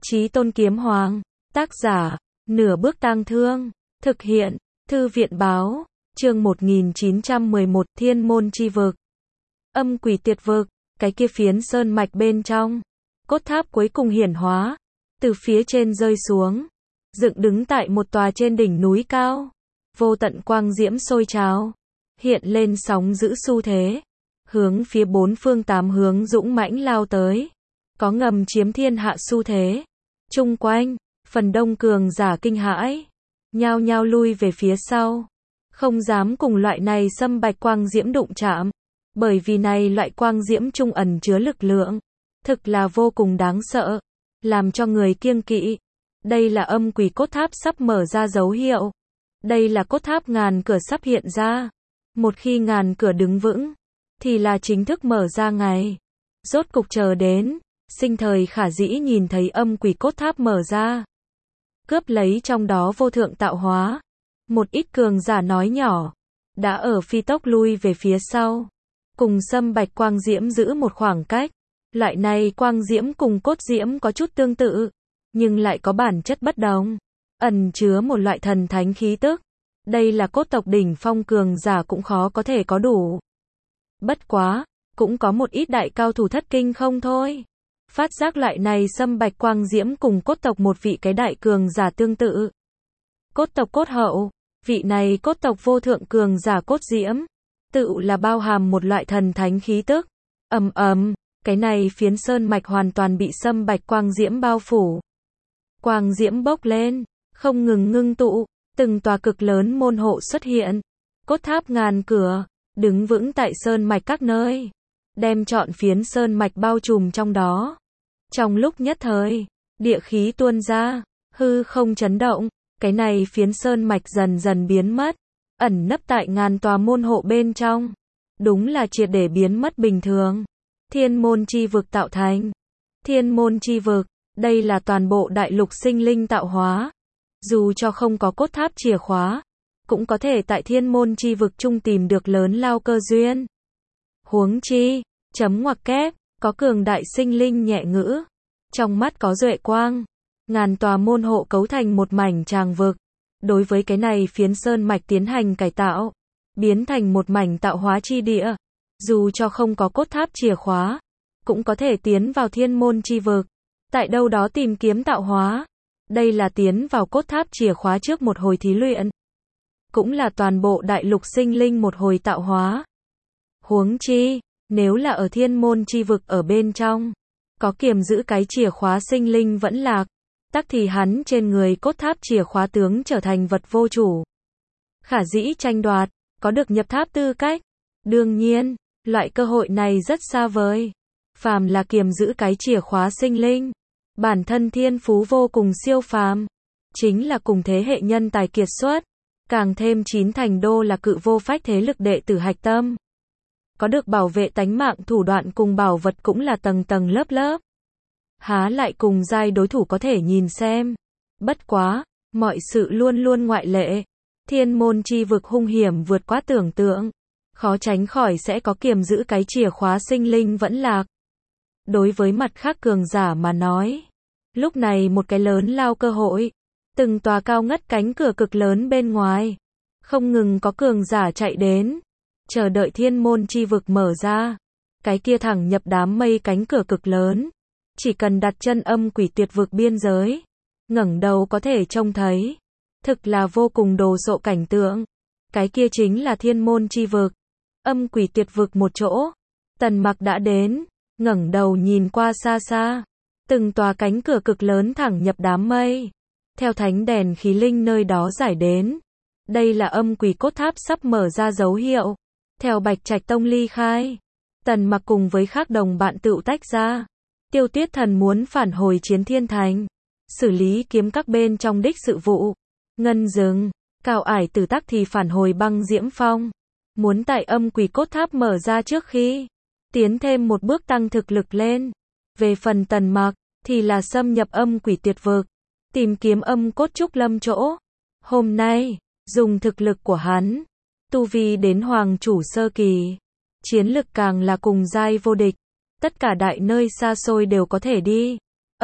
Chí Tôn Kiếm Hoàng, tác giả, Nửa Bước Tang Thương, thực hiện, Thư viện Báo, chương 1911 Thiên Môn Chi Vực. Âm Quỷ Tuyệt Vực, cái kia phiến sơn mạch bên trong, cốt tháp cuối cùng hiển hóa, từ phía trên rơi xuống, dựng đứng tại một tòa trên đỉnh núi cao, vô tận quang diễm sôi trào, hiện lên sóng dữ xu thế, hướng phía bốn phương tám hướng dũng mãnh lao tới, có ngầm chiếm thiên hạ xu thế. Chung quanh, phần đông cường giả kinh hãi, nhao nhao lui về phía sau, không dám cùng loại này xâm bạch quang diễm đụng chạm, bởi vì này loại quang diễm trung ẩn chứa lực lượng, thực là vô cùng đáng sợ, làm cho người kiêng kỵ. Đây là âm quỷ cốt tháp sắp mở ra dấu hiệu. Đây là cốt tháp ngàn cửa sắp hiện ra. Một khi ngàn cửa đứng vững, thì là chính thức mở ra ngày. Rốt cục chờ đến, sinh thời khả dĩ nhìn thấy âm quỷ cốt tháp mở ra. Cướp lấy trong đó vô thượng tạo hóa. Một ít cường giả nói nhỏ, đã ở phi tốc lui về phía sau. Cùng xâm bạch quang diễm giữ một khoảng cách. Loại này quang diễm cùng cốt diễm có chút tương tự, nhưng lại có bản chất bất đồng, ẩn chứa một loại thần thánh khí tức. Đây là cốt tộc đỉnh phong cường giả cũng khó có thể có đủ. Bất quá, cũng có một ít đại cao thủ thất kinh không thôi. Phát giác loại này xâm bạch quang diễm cùng cốt tộc một vị cái đại cường giả tương tự. Cốt tộc cốt hậu, vị này cốt tộc vô thượng cường giả cốt diễm, tự là bao hàm một loại thần thánh khí tức. Cái này phiến sơn mạch hoàn toàn bị xâm bạch quang diễm bao phủ. Quang diễm bốc lên, không ngừng ngưng tụ, từng tòa cực lớn môn hộ xuất hiện. Cốt tháp ngàn cửa, đứng vững tại sơn mạch các nơi, đem trọn phiến sơn mạch bao trùm trong đó. Trong lúc nhất thời, địa khí tuôn ra, hư không chấn động, cái này phiến sơn mạch dần dần biến mất, ẩn nấp tại ngàn tòa môn hộ bên trong. Đúng là triệt để biến mất bình thường. Thiên môn chi vực tạo thành. Thiên môn chi vực, đây là toàn bộ đại lục sinh linh tạo hóa. Dù cho không có cốt tháp chìa khóa, cũng có thể tại thiên môn chi vực chung tìm được lớn lao cơ duyên. Huống chi, chấm ngoặc kép, có cường đại sinh linh nhẹ ngữ. Trong mắt có duệ quang. Ngàn tòa môn hộ cấu thành một mảnh tràng vực. Đối với cái này phiến sơn mạch tiến hành cải tạo, biến thành một mảnh tạo hóa chi địa. Dù cho không có cốt tháp chìa khóa, cũng có thể tiến vào thiên môn chi vực. Tại đâu đó tìm kiếm tạo hóa. Đây là tiến vào cốt tháp chìa khóa trước một hồi thí luyện. Cũng là toàn bộ đại lục sinh linh một hồi tạo hóa. Huống chi, nếu là ở thiên môn chi vực ở bên trong, có kiềm giữ cái chìa khóa sinh linh vẫn lạc, tắc thì hắn trên người cốt tháp chìa khóa tướng trở thành vật vô chủ. Khả dĩ tranh đoạt, có được nhập tháp tư cách. Đương nhiên, loại cơ hội này rất xa vời. Phàm là kiềm giữ cái chìa khóa sinh linh, bản thân thiên phú vô cùng siêu phàm, chính là cùng thế hệ nhân tài kiệt xuất, càng thêm chín thành đô là cự vô phách thế lực đệ tử hạch tâm. Có được bảo vệ tánh mạng thủ đoạn cùng bảo vật cũng là tầng tầng lớp lớp. Há lại cùng giai đối thủ có thể nhìn xem. Bất quá, mọi sự luôn luôn ngoại lệ. Thiên môn chi vực hung hiểm vượt quá tưởng tượng. Khó tránh khỏi sẽ có kiềm giữ cái chìa khóa sinh linh vẫn lạc. Đối với mặt khác cường giả mà nói, lúc này một cái lớn lao cơ hội. Từng tòa cao ngất cánh cửa cực lớn bên ngoài, không ngừng có cường giả chạy đến, chờ đợi thiên môn chi vực mở ra. Cái kia thẳng nhập đám mây cánh cửa cực lớn, chỉ cần đặt chân âm quỷ tuyệt vực biên giới, ngẩng đầu có thể trông thấy, thực là vô cùng đồ sộ cảnh tượng. Cái kia chính là thiên môn chi vực, âm quỷ tuyệt vực một chỗ. Tần Mặc đã đến, ngẩng đầu nhìn qua xa xa, từng tòa cánh cửa cực lớn thẳng nhập đám mây. Theo thánh đèn khí linh nơi đó giải đến, đây là âm quỷ cốt tháp sắp mở ra dấu hiệu. Theo Bạch Trạch Tông ly khai, Tần Mặc cùng với khác đồng bạn tựu tách ra. Tiêu Tuyết Thần muốn phản hồi Chiến Thiên Thành, xử lý kiếm các bên trong đích sự vụ. Ngân Dừng, Cao Ải Tử tắc thì phản hồi Băng Diễm Phong, muốn tại âm quỷ cốt tháp mở ra trước khi tiến thêm một bước tăng thực lực lên. Về phần Tần Mặc, thì là xâm nhập âm quỷ tuyệt vực, tìm kiếm âm cốt trúc lâm chỗ. Hôm nay, dùng thực lực của hắn, tu vi đến hoàng chủ sơ kỳ, chiến lực càng là cùng giai vô địch. Tất cả đại nơi xa xôi đều có thể đi.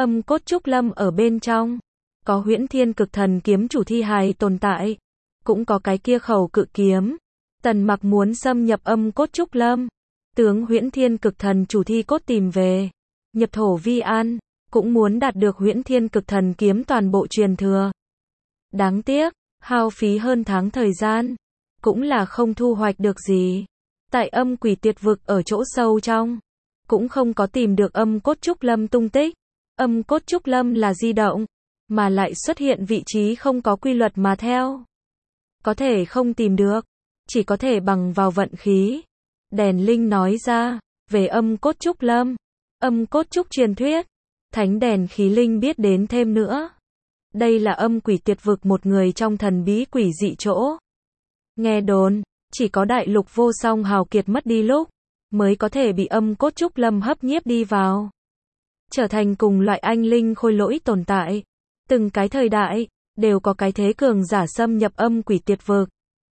Âm cốt trúc lâm ở bên trong. Có Huyễn Thiên Cực Thần kiếm chủ thi hài tồn tại. Cũng có cái kia khẩu cự kiếm. Tần Mặc muốn xâm nhập âm cốt trúc lâm. Tướng Huyễn Thiên Cực Thần chủ thi cốt tìm về. Nhập thổ vi an. Cũng muốn đạt được Huyễn Thiên Cực Thần kiếm toàn bộ truyền thừa. Đáng tiếc, hao phí hơn tháng thời gian. Cũng là không thu hoạch được gì. Tại âm quỷ tiệt vực ở chỗ sâu trong. Cũng không có tìm được âm cốt trúc lâm tung tích. Âm cốt trúc lâm là di động. Mà lại xuất hiện vị trí không có quy luật mà theo. Có thể không tìm được. Chỉ có thể bằng vào vận khí. Đèn Linh nói ra. Về âm cốt trúc lâm. Âm cốt trúc truyền thuyết. Thánh đèn khí linh biết đến thêm nữa. Đây là âm quỷ tiệt vực một người trong thần bí quỷ dị chỗ. Nghe đồn, chỉ có đại lục vô song hào kiệt mất đi lúc, mới có thể bị âm cốt trúc lâm hấp nhiếp đi vào. Trở thành cùng loại anh linh khôi lỗi tồn tại. Từng cái thời đại, đều có cái thế cường giả xâm nhập âm quỷ tiệt vực.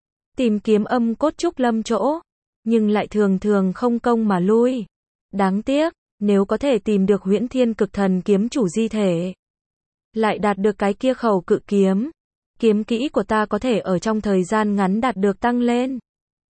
Tìm kiếm âm cốt trúc lâm chỗ, nhưng lại thường thường không công mà lui. Đáng tiếc, nếu có thể tìm được Huyễn Thiên Cực Thần kiếm chủ di thể, lại đạt được cái kia khẩu cự kiếm, kiếm kỹ của ta có thể ở trong thời gian ngắn đạt được tăng lên.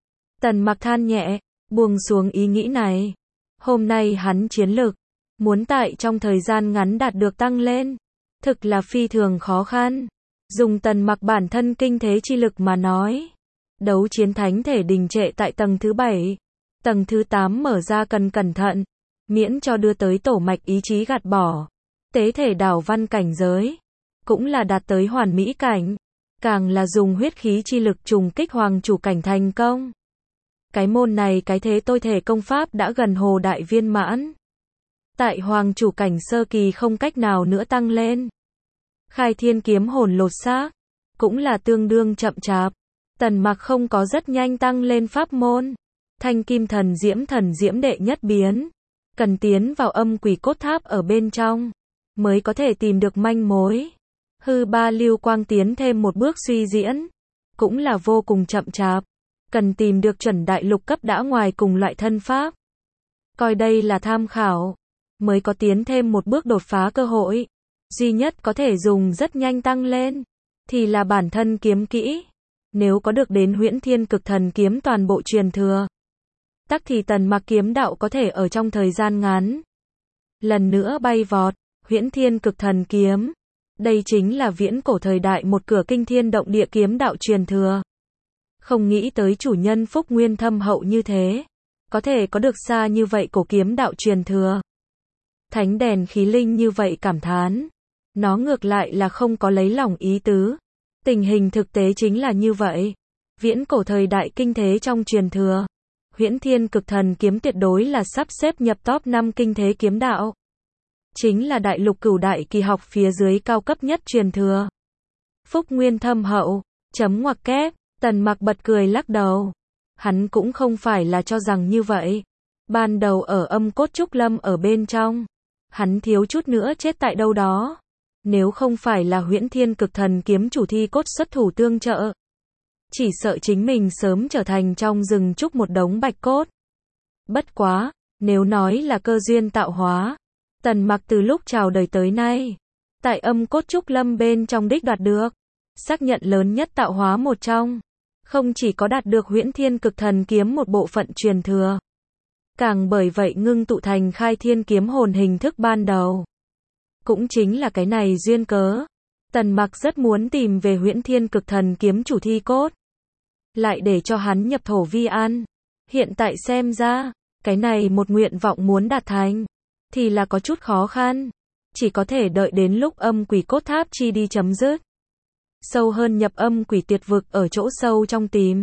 Tần Mặc than nhẹ, buông xuống ý nghĩ này. Hôm nay hắn chiến lực, muốn tại trong thời gian ngắn đạt được tăng lên, thực là phi thường khó khăn. Dùng Tần Mặc bản thân kinh thế chi lực mà nói, đấu chiến thánh thể đình trệ tại tầng thứ 7, tầng thứ 8 mở ra cần cẩn thận, miễn cho đưa tới tổ mạch ý chí gạt bỏ. Tế thể đảo văn cảnh giới, cũng là đạt tới hoàn mỹ cảnh, càng là dùng huyết khí chi lực trùng kích hoàng chủ cảnh thành công. Cái môn này cái thế tôi thể công pháp đã gần hồ đại viên mãn. Tại hoàng chủ cảnh sơ kỳ không cách nào nữa tăng lên. Khai thiên kiếm hồn lột xác, cũng là tương đương chậm chạp. Tần Mặc không có rất nhanh tăng lên pháp môn. Thanh kim thần diễm đệ nhất biến. Cần tiến vào âm quỷ cốt tháp ở bên trong, mới có thể tìm được manh mối. Hư ba lưu quang tiến thêm một bước suy diễn, cũng là vô cùng chậm chạp. Cần tìm được chuẩn đại lục cấp đã ngoài cùng loại thân pháp. Coi đây là tham khảo, mới có tiến thêm một bước đột phá cơ hội. Duy nhất có thể dùng rất nhanh tăng lên, thì là bản thân kiếm kỹ. Nếu có được đến Huyễn Thiên Cực Thần kiếm toàn bộ truyền thừa, tắc thì Tần Mặc kiếm đạo có thể ở trong thời gian ngắn lần nữa bay vọt. Huyễn Thiên Cực Thần kiếm, đây chính là viễn cổ thời đại một cửa kinh thiên động địa kiếm đạo truyền thừa. Không nghĩ tới chủ nhân phúc nguyên thâm hậu như thế, có thể có được xa như vậy cổ kiếm đạo truyền thừa. Thánh đèn khí linh như vậy cảm thán, nó ngược lại là không có lấy lòng ý tứ. Tình hình thực tế chính là như vậy. Viễn cổ thời đại kinh thế trong truyền thừa, Huyễn Thiên Cực Thần kiếm tuyệt đối là sắp xếp nhập top 5 kinh thế kiếm đạo. Chính là đại lục cửu đại kỳ học phía dưới cao cấp nhất truyền thừa. Phúc nguyên thâm hậu, chấm ngoặc kép, Tần Mặc bật cười lắc đầu. Hắn cũng không phải là cho rằng như vậy. Ban đầu ở âm cốt trúc lâm ở bên trong, hắn thiếu chút nữa chết tại đâu đó. Nếu không phải là Huyễn Thiên Cực Thần kiếm chủ thi cốt xuất thủ tương trợ, chỉ sợ chính mình sớm trở thành trong rừng trúc một đống bạch cốt. Bất quá, nếu nói là cơ duyên tạo hóa, Tần Mặc từ lúc chào đời tới nay, tại âm cốt trúc lâm bên trong đích đoạt được, xác nhận lớn nhất tạo hóa một trong. Không chỉ có đạt được Huyễn Thiên Cực Thần kiếm một bộ phận truyền thừa, càng bởi vậy ngưng tụ thành khai thiên kiếm hồn hình thức ban đầu. Cũng chính là cái này duyên cớ, Tần Mặc rất muốn tìm về Huyễn Thiên Cực Thần kiếm chủ thi cốt, lại để cho hắn nhập thổ vi an. Hiện tại xem ra, cái này một nguyện vọng muốn đạt thành, thì là có chút khó khăn. Chỉ có thể đợi đến lúc âm quỷ cốt tháp chi đi chấm dứt. Sâu hơn nhập âm quỷ tiệt vực ở chỗ sâu trong tìm.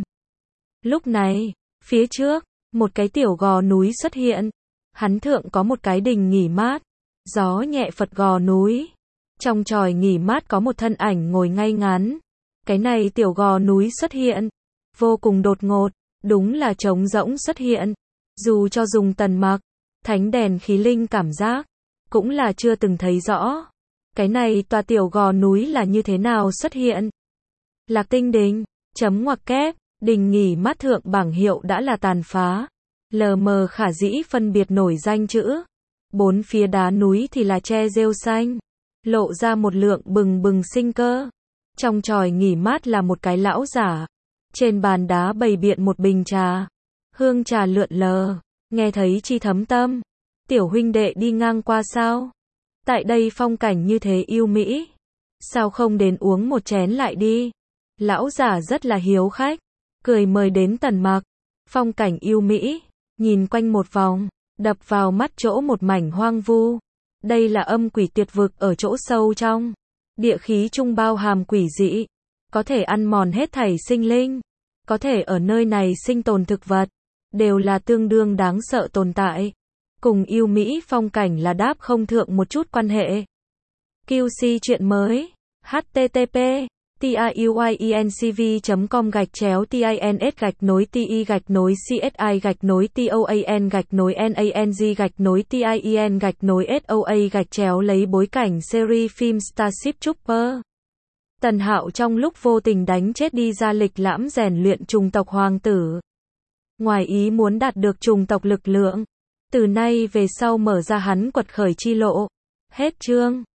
Lúc này, phía trước, một cái tiểu gò núi xuất hiện. Hắn thượng có một cái đình nghỉ mát. Gió nhẹ phật gò núi. Trong chòi nghỉ mát có một thân ảnh ngồi ngay ngắn. Cái này tiểu gò núi xuất hiện. Vô cùng đột ngột. Đúng là trống rỗng xuất hiện. Dù cho dùng Tần Mặc, thánh đèn khí linh cảm giác, cũng là chưa từng thấy rõ. Cái này tòa tiểu gò núi là như thế nào xuất hiện? Lạc Tinh Đình, chấm ngoặc kép, đình nghỉ mát thượng bảng hiệu đã là tàn phá. Lờ mờ khả dĩ phân biệt nổi danh chữ. Bốn phía đá núi thì là tre rêu xanh, lộ ra một lượng bừng bừng sinh cơ. Trong chòi nghỉ mát là một cái lão giả. Trên bàn đá bày biện một bình trà. Hương trà lượn lờ, nghe thấy chi thấm tâm. Tiểu huynh đệ đi ngang qua sao? Tại đây phong cảnh như thế yêu mỹ. Sao không đến uống một chén lại đi? Lão giả rất là hiếu khách, cười mời đến Tần Mặc. Phong cảnh yêu mỹ, nhìn quanh một vòng, đập vào mắt chỗ một mảnh hoang vu. Đây là âm quỷ tuyệt vực ở chỗ sâu trong. Địa khí trung bao hàm quỷ dị, có thể ăn mòn hết thảy sinh linh, có thể ở nơi này sinh tồn thực vật, đều là tương đương đáng sợ tồn tại. Cùng yêu mỹ phong cảnh là đáp không thượng một chút quan hệ. QC chuyện mới. http tiuincv.com/ti-net-nối-TI-NANG-TIEN-TIEN-SOA lấy bối cảnh series phim Starship Trooper. Tần Hạo trong lúc vô tình đánh chết đi ra lịch lãm rèn luyện chủng tộc hoàng tử. Ngoài ý muốn đạt được chủng tộc lực lượng. Từ nay về sau mở ra hắn quật khởi chi lộ. Hết chương.